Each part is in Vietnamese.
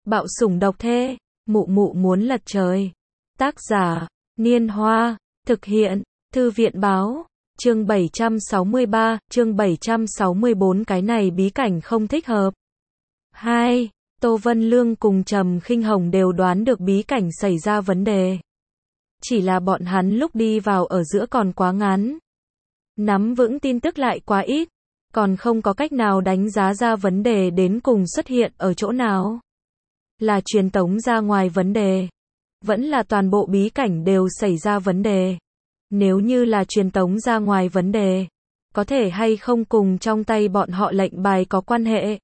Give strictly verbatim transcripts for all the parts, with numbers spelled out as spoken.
Bạo sủng độc thê, mụ mụ muốn lật trời. Tác giả, Niên Hoa, thực hiện, Thư viện Báo, chương bảy trăm sáu mươi ba, chương bảy trăm sáu mươi bốn cái này bí cảnh không thích hợp. hai. Tô Vân Lương cùng Trầm Khinh Hồng đều đoán được bí cảnh xảy ra vấn đề. Chỉ là bọn hắn lúc đi vào ở giữa còn quá ngắn. Nắm vững tin tức lại quá ít, còn không có cách nào đánh giá ra vấn đề đến cùng xuất hiện ở chỗ nào. Là truyền tống ra ngoài vấn đề, vẫn là toàn bộ bí cảnh đều xảy ra vấn đề. Nếu như là truyền tống ra ngoài vấn đề, có thể hay không cùng trong tay bọn họ lệnh bài có quan hệ.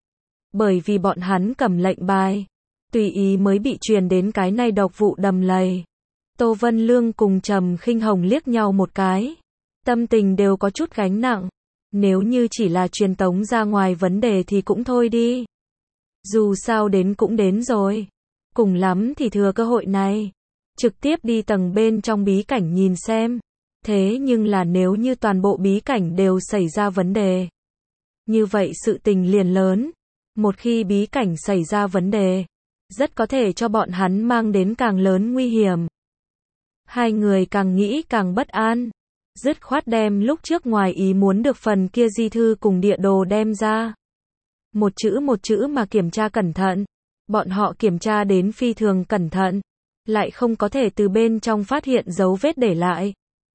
Bởi vì bọn hắn cầm lệnh bài, tùy ý mới bị truyền đến cái này độc vụ đầm lầy. Tô Vân Lương cùng Trầm Khinh Hồng liếc nhau một cái, tâm tình đều có chút gánh nặng. Nếu như chỉ là truyền tống ra ngoài vấn đề thì cũng thôi đi. Dù sao đến cũng đến rồi. Cùng lắm thì thừa cơ hội này, trực tiếp đi tầng bên trong bí cảnh nhìn xem. Thế nhưng là nếu như toàn bộ bí cảnh đều xảy ra vấn đề, như vậy sự tình liền lớn. Một khi bí cảnh xảy ra vấn đề, rất có thể cho bọn hắn mang đến càng lớn nguy hiểm. Hai người càng nghĩ càng bất an, dứt khoát đem lúc trước ngoài ý muốn được phần kia di thư cùng địa đồ đem ra. Một chữ một chữ mà kiểm tra cẩn thận. Bọn họ kiểm tra đến phi thường cẩn thận, lại không có thể từ bên trong phát hiện dấu vết để lại.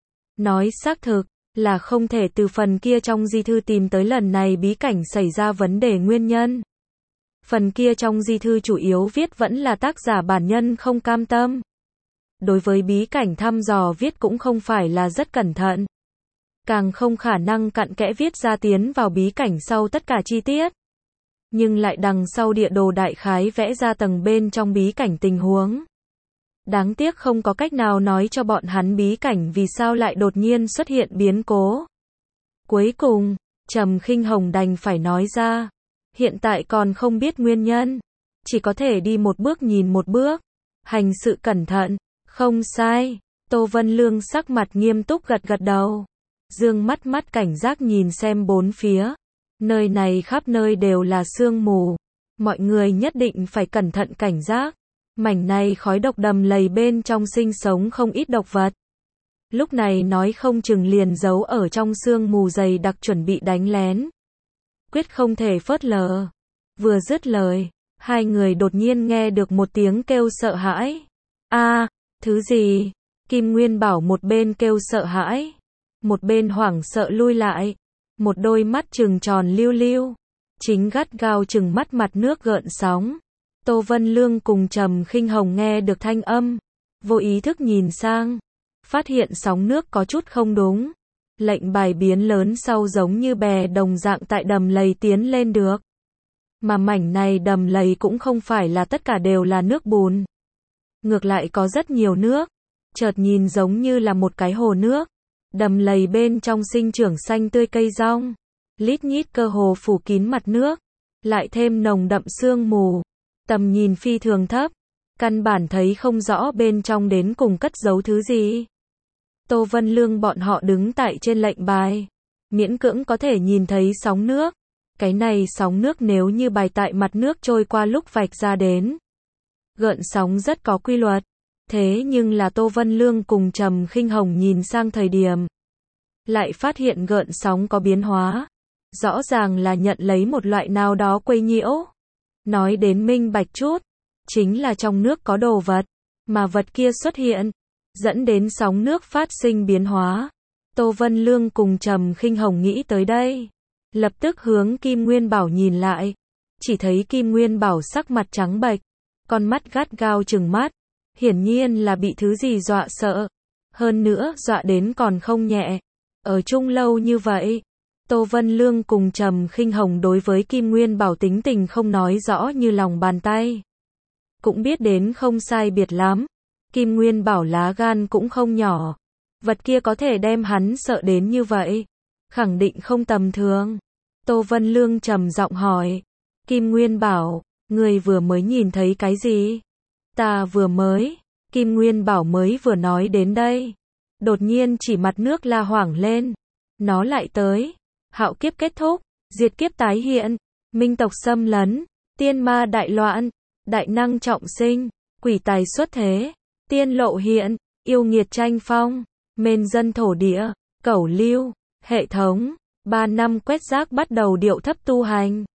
Nói xác thực, là không thể từ phần kia trong di thư tìm tới lần này bí cảnh xảy ra vấn đề nguyên nhân. Phần kia trong di thư chủ yếu viết vẫn là tác giả bản nhân không cam tâm. Đối với bí cảnh thăm dò viết cũng không phải là rất cẩn thận. Càng không khả năng cặn kẽ viết ra tiến vào bí cảnh sau tất cả chi tiết. Nhưng lại đằng sau địa đồ đại khái vẽ ra tầng bên trong bí cảnh tình huống. Đáng tiếc không có cách nào nói cho bọn hắn bí cảnh vì sao lại đột nhiên xuất hiện biến cố. Cuối cùng, Trầm Khinh Hồng đành phải nói ra. Hiện tại còn không biết nguyên nhân. Chỉ có thể đi một bước nhìn một bước. Hành sự cẩn thận. Không sai. Tô Vân Lương sắc mặt nghiêm túc gật gật đầu. Dương mắt mắt cảnh giác nhìn xem bốn phía. Nơi này khắp nơi đều là sương mù. Mọi người nhất định phải cẩn thận cảnh giác. Mảnh này khói độc đầm lầy bên trong sinh sống không ít độc vật. Lúc này nói không chừng liền giấu ở trong sương mù dày đặc chuẩn bị đánh lén. Quyết không thể phớt lờ. Vừa dứt lời, hai người đột nhiên nghe được một tiếng kêu sợ hãi. A, thứ gì? Kim Nguyên Bảo một bên kêu sợ hãi, một bên hoảng sợ lui lại. Một đôi mắt trừng tròn liu liu, chính gắt gao trừng mắt mặt nước gợn sóng. Tô Vân Lương cùng Trầm Khinh Hồng nghe được thanh âm, vô ý thức nhìn sang, phát hiện sóng nước có chút không đúng. Lệnh bài biến lớn sau giống như bè đồng dạng tại đầm lầy tiến lên được. Mà mảnh này đầm lầy cũng không phải là tất cả đều là nước bùn. Ngược lại có rất nhiều nước, chợt nhìn giống như là một cái hồ nước. Đầm lầy bên trong sinh trưởng xanh tươi cây rong, lít nhít cơ hồ phủ kín mặt nước, lại thêm nồng đậm sương mù, tầm nhìn phi thường thấp, căn bản thấy không rõ bên trong đến cùng cất giấu thứ gì. Tô Vân Lương bọn họ đứng tại trên lệnh bài, miễn cưỡng có thể nhìn thấy sóng nước. Cái này sóng nước nếu như bài tại mặt nước trôi qua lúc vạch ra đến, gợn sóng rất có quy luật. Thế nhưng là Tô Vân Lương cùng Trầm Khinh Hồng nhìn sang thời điểm, lại phát hiện gợn sóng có biến hóa. Rõ ràng là nhận lấy một loại nào đó quấy nhiễu. Nói đến minh bạch chút, chính là trong nước có đồ vật, mà vật kia xuất hiện, dẫn đến sóng nước phát sinh biến hóa. Tô Vân Lương cùng Trầm Khinh Hồng nghĩ tới đây, lập tức hướng Kim Nguyên Bảo nhìn lại. Chỉ thấy Kim Nguyên Bảo sắc mặt trắng bệch, con mắt gắt gao trừng mắt. Hiển nhiên là bị thứ gì dọa sợ. Hơn nữa dọa đến còn không nhẹ. Ở chung lâu như vậy, Tô Vân Lương cùng Trầm Khinh Hồng đối với Kim Nguyên Bảo tính tình không nói rõ như lòng bàn tay. Cũng biết đến không sai biệt lắm. Kim Nguyên Bảo lá gan cũng không nhỏ. Vật kia có thể đem hắn sợ đến như vậy, khẳng định không tầm thường. Tô Vân Lương trầm giọng hỏi. Kim Nguyên Bảo, người vừa mới nhìn thấy cái gì? Ta vừa mới, Kim Nguyên Bảo mới vừa nói đến đây. Đột nhiên chỉ mặt nước la hoảng lên. Nó lại tới. Hạo kiếp kết thúc, diệt kiếp tái hiện, minh tộc xâm lấn, tiên ma đại loạn, đại năng trọng sinh, quỷ tài xuất thế, tiên lộ hiện, yêu nghiệt tranh phong, mên dân thổ địa, cẩu lưu, hệ thống, ba năm quét rác bắt đầu điệu thấp tu hành.